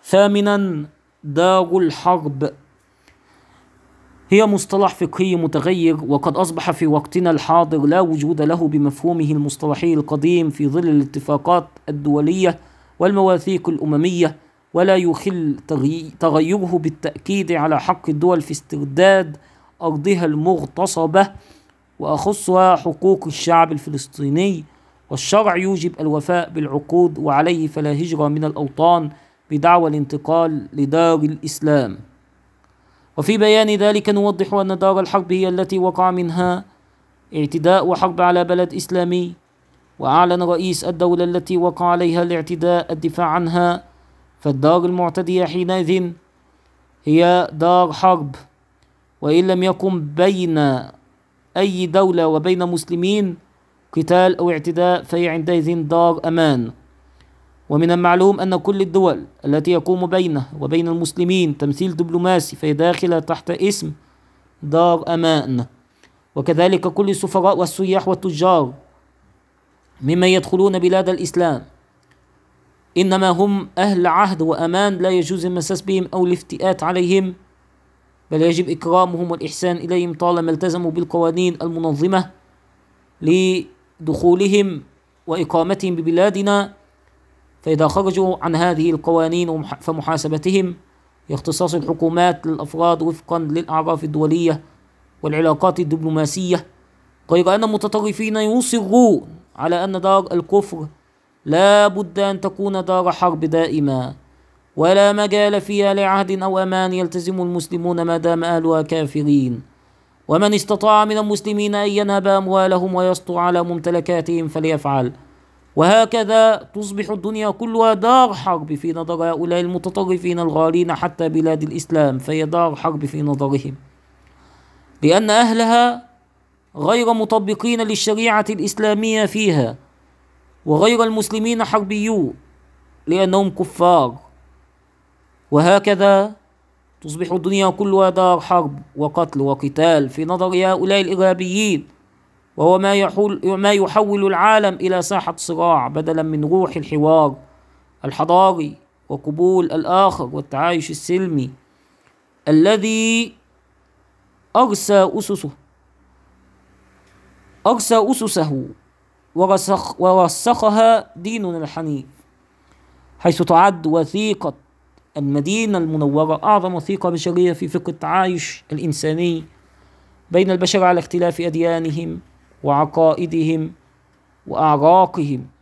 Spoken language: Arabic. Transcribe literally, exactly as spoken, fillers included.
ثامنا، دار الحرب هي مصطلح فقهي متغير، وقد أصبح في وقتنا الحاضر لا وجود له بمفهومه المصطلحي القديم في ظل الاتفاقات الدولية والمواثيق الأممية، ولا يخل تغيره بالتأكيد على حق الدول في استرداد أرضها المغتصبة، وأخصها حقوق الشعب الفلسطيني. والشرع يوجب الوفاء بالعقود، وعليه فلا هجرة من الأوطان بدعوى الانتقال لدار الإسلام. وفي بيان ذلك نوضح أن دار الحرب هي التي وقع منها اعتداء وحرب على بلد إسلامي، وأعلن رئيس الدولة التي وقع عليها الاعتداء الدفاع عنها، فالدار المعتدية حينئذ هي دار حرب. وإن لم يكن بين أي دولة وبين مسلمين قتال أو اعتداء، فهي عندئذ دار أمان. ومن المعلوم أن كل الدول التي يقوم بينه وبين المسلمين تمثيل دبلوماسي فهي داخلة تحت اسم دار أمان. وكذلك كل السفراء والسياح والتجار ممن يدخلون بلاد الإسلام إنما هم أهل عهد وأمان، لا يجوز المساس بهم أو الافتئات عليهم، بل يجب إكرامهم والإحسان إليهم طالما التزموا بالقوانين المنظمة لدخولهم وإقامتهم ببلادنا. فإذا خرجوا عن هذه القوانين فمحاسبتهم هي اختصاص الحكومات للأفراد وفقا للأعراف الدولية والعلاقات الدبلوماسية، غير أن المتطرفين يصرون على أن دار الكفر لا بد أن تكون دار حرب دائما، ولا مجال فيها لعهد أو أمان يلتزم المسلمون ما دام أهلها كافرين، ومن استطاع من المسلمين أن ينهب أموالهم ويسطو على ممتلكاتهم فليفعل. وهكذا تصبح الدنيا كلها دار حرب في نظر هؤلاء المتطرفين الغالين حتى بلاد الإسلام، فهي دار حرب في نظرهم، لأن أهلها غير مطبقين للشريعة الإسلامية فيها، وغير المسلمين حربيون لأنهم كفار. وهكذا تصبح الدنيا كلها دار حرب وقتل وقتال في نظر هؤلاء الإرهابيين، وهو ما يحول ما يحول العالم إلى ساحة صراع بدلا من روح الحوار الحضاري وقبول الآخر والتعايش السلمي الذي أرسى أسسه أرسى أسسه ورسخ ورسخها ديننا الحنيف، حيث تعد وثيقة المدينة المنورة أعظم وثيقة بشرية في فقه التعايش الإنساني بين البشر على اختلاف أديانهم وعقائدهم وأعراقهم.